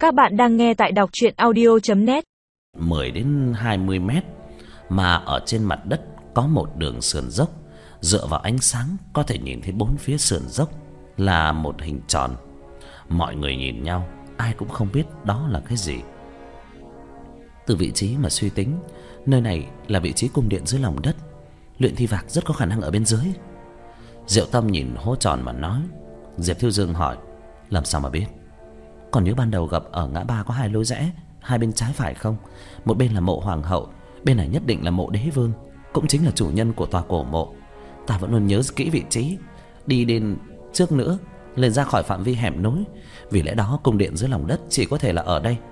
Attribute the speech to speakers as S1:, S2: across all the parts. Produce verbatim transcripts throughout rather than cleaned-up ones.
S1: Các bạn đang nghe tại đọc truyện audio chấm net.
S2: mười đến hai mươi mét mà ở trên mặt đất có một đường sườn dốc, dựa vào ánh sáng có thể nhìn thấy bốn phía sườn dốc là một hình tròn. Mọi người nhìn nhau, ai cũng không biết đó là cái gì. Từ vị trí mà suy tính, nơi này là vị trí cung điện dưới lòng đất, luyện thi vạc rất có khả năng ở bên dưới. Diệu Tâm nhìn hố tròn mà nói. Diệp Thiêu Dương hỏi: làm sao mà biết? Còn nhớ ban đầu gặp ở ngã ba có hai lối rẽ, hai bên trái phải không? Một bên là mộ hoàng hậu, bên này nhất định là mộ đế vương, cũng chính là chủ nhân của tòa cổ mộ. Ta vẫn luôn nhớ kỹ vị trí. Đi đến trước nữa, lên ra khỏi phạm vi hẻm núi. Vì lẽ đó cung điện dưới lòng đất chỉ có thể là ở đây.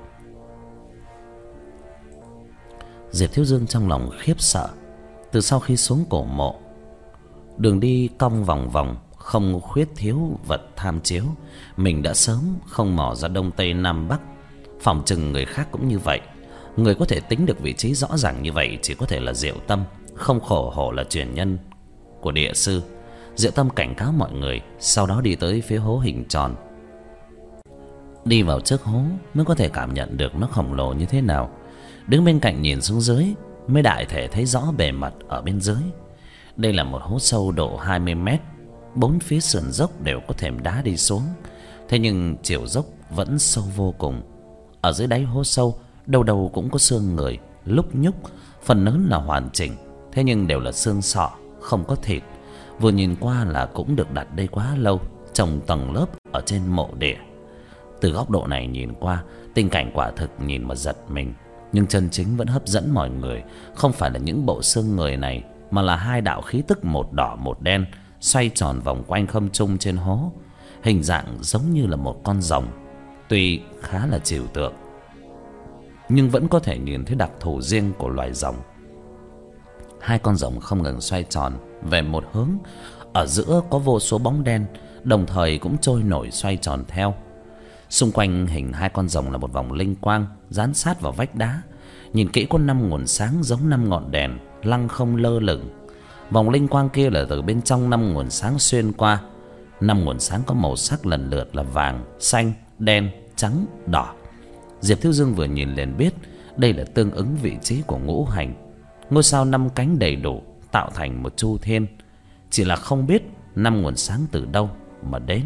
S2: Diệp Thiếu Dương trong lòng khiếp sợ. Từ sau khi xuống cổ mộ, đường đi cong vòng vòng, không khuyết thiếu vật tham chiếu. Mình đã sớm không mò ra đông tây nam bắc. Phỏng chừng người khác cũng như vậy. Người có thể tính được vị trí rõ ràng như vậy chỉ có thể là Diệu Tâm, không khổ hổ là truyền nhân của địa sư. Diệu Tâm cảnh cáo mọi người, sau đó đi tới phía hố hình tròn. Đi vào trước hố mới có thể cảm nhận được nó khổng lồ như thế nào. Đứng bên cạnh nhìn xuống dưới mới đại thể thấy rõ bề mặt ở bên dưới. Đây là một hố sâu độ hai mươi mét, bốn phía sườn dốc đều có thềm đá đi xuống. Thế nhưng chiều dốc vẫn sâu vô cùng. Ở dưới đáy hố sâu, đâu đâu cũng có xương người lúc nhúc, phần lớn là hoàn chỉnh, thế nhưng đều là xương sọ, không có thịt. Vừa nhìn qua là cũng được đặt đây quá lâu, trồng tầng lớp ở trên mộ địa. Từ góc độ này nhìn qua, tình cảnh quả thực nhìn mà giật mình. Nhưng chân chính vẫn hấp dẫn mọi người không phải là những bộ xương người này, mà là hai đạo khí tức một đỏ một đen xoay tròn vòng quanh không trung trên hố, hình dạng giống như là một con rồng. Tuy khá là trừu tượng, nhưng vẫn có thể nhìn thấy đặc thù riêng của loài rồng. Hai con rồng không ngừng xoay tròn về một hướng, ở giữa có vô số bóng đen, đồng thời cũng trôi nổi xoay tròn theo. Xung quanh hình hai con rồng là một vòng linh quang dán sát vào vách đá. Nhìn kỹ có năm nguồn sáng giống năm ngọn đèn lăng không lơ lửng. Vòng linh quang kia là từ bên trong năm nguồn sáng xuyên qua. Năm nguồn sáng có màu sắc lần lượt là vàng, xanh, đen, trắng, đỏ. Diệp Thiếu Dương vừa nhìn liền biết đây là tương ứng vị trí của ngũ hành. Ngôi sao năm cánh đầy đủ tạo thành một chu thiên, chỉ là không biết năm nguồn sáng từ đâu mà đến.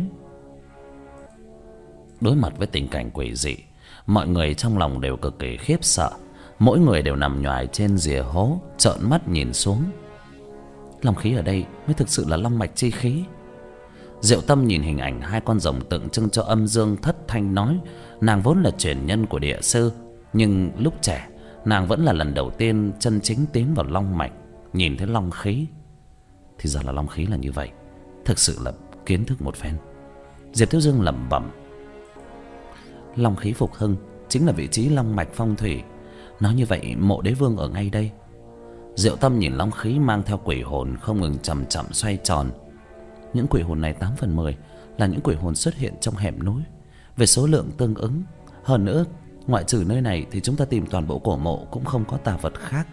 S2: Đối mặt với tình cảnh quỷ dị, mọi người trong lòng đều cực kỳ khiếp sợ. Mỗi người đều nằm nhoài trên rìa hố, trợn mắt nhìn xuống. Long khí ở đây mới thực sự là long mạch chi khí. Diệu Tâm nhìn hình ảnh hai con rồng tượng trưng cho âm dương thất thanh nói. Nàng vốn là truyền nhân của địa sư, nhưng lúc trẻ nàng vẫn là lần đầu tiên chân chính tiến vào long mạch, nhìn thấy long khí. Thì ra là long khí là như vậy, thực sự là kiến thức một phen. Diệp Thiếu Dương lẩm bẩm: long khí phục hưng chính là vị trí long mạch phong thủy. Nói như vậy mộ đế vương ở ngay đây. Diệu Tâm nhìn long khí mang theo quỷ hồn không ngừng chậm chậm xoay tròn. Những quỷ hồn này tám phần mười là những quỷ hồn xuất hiện trong hẻm núi, về số lượng tương ứng. Hơn nữa, ngoại trừ nơi này thì chúng ta tìm toàn bộ cổ mộ cũng không có tà vật khác.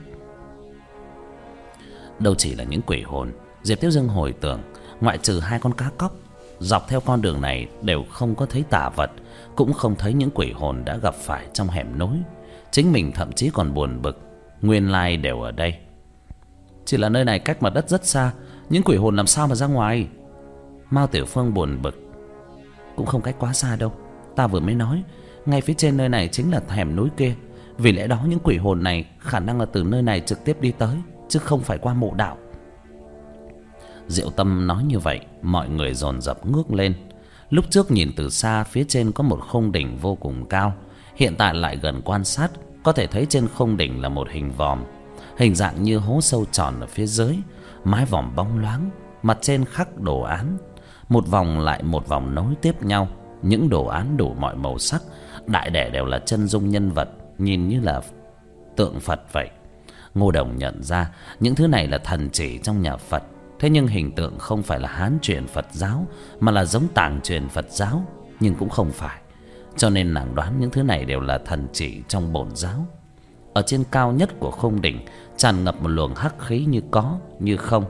S2: Đâu chỉ là những quỷ hồn. Diệp Tiêu Dương hồi tưởng, ngoại trừ hai con cá cóc, dọc theo con đường này đều không có thấy tà vật, cũng không thấy những quỷ hồn đã gặp phải trong hẻm núi. Chính mình thậm chí còn buồn bực, nguyên lai đều ở đây. Chỉ là nơi này cách mặt đất rất xa, những quỷ hồn làm sao mà ra ngoài? Mao Tiểu Phương buồn bực: cũng không cách quá xa đâu. Ta vừa mới nói, ngay phía trên nơi này chính là hẻm núi kia. Vì lẽ đó những quỷ hồn này khả năng là từ nơi này trực tiếp đi tới, chứ không phải qua mộ đạo. Diệu Tâm nói như vậy, mọi người dồn dập ngước lên. Lúc trước nhìn từ xa, phía trên có một khung đỉnh vô cùng cao. Hiện tại lại gần quan sát, có thể thấy trên khung đỉnh là một hình vòm, hình dạng như hố sâu tròn ở phía dưới. Mái vòm bóng loáng, mặt trên khắc đồ án, một vòng lại một vòng nối tiếp nhau. Những đồ án đủ mọi màu sắc, đại đẻ đều là chân dung nhân vật, nhìn như là tượng Phật vậy. Ngô Đồng nhận ra những thứ này là thần chỉ trong nhà Phật. Thế nhưng hình tượng không phải là Hán truyền Phật giáo, mà là giống Tàng truyền Phật giáo, nhưng cũng không phải. Cho nên nàng đoán những thứ này đều là thần chỉ trong bổn giáo. Ở trên cao nhất của khung đỉnh tràn ngập một luồng hắc khí như có như không.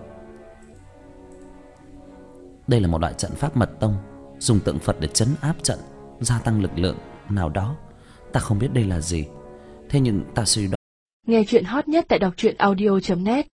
S2: Đây là một loại trận pháp mật tông, dùng tượng Phật để trấn áp trận, gia tăng lực lượng nào đó. Ta không biết đây là gì, thế nhưng ta suy đoán.
S3: Nghe chuyện hot nhất tại đọc truyện audio chấm net.